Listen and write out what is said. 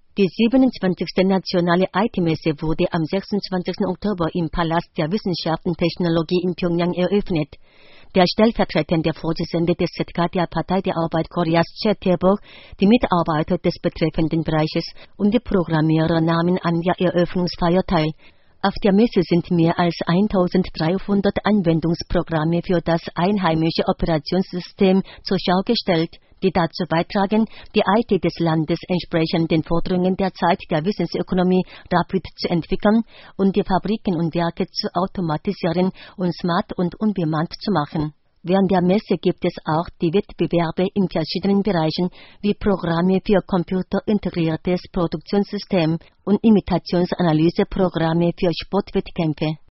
Die 27. Nationale IT-Messe wurde am 26. Oktober im Palast der Wissenschaft und Technologie in Pjöngjang eröffnet. Der stellvertretende Vorsitzende des ZK der Partei der Arbeit Koreas, Choi Tae-bok, die Mitarbeiter des betreffenden Bereiches und die Programmierer nahmen an der Eröffnungsfeier teil. Auf der Messe sind mehr als 1300 Anwendungsprogramme für das einheimische Operationssystem zur Schau gestellt, die dazu beitragen, die IT des Landes entsprechend den Forderungen der Zeit der Wissensökonomie rapid zu entwickeln und die Fabriken und Werke zu automatisieren und smart und unbemannt zu machen. Während der Messe gibt es auch die Wettbewerbe in verschiedenen Bereichen wie Programme für computerintegriertes Produktionssystem und Imitationsanalyseprogramme für Sportwettkämpfe.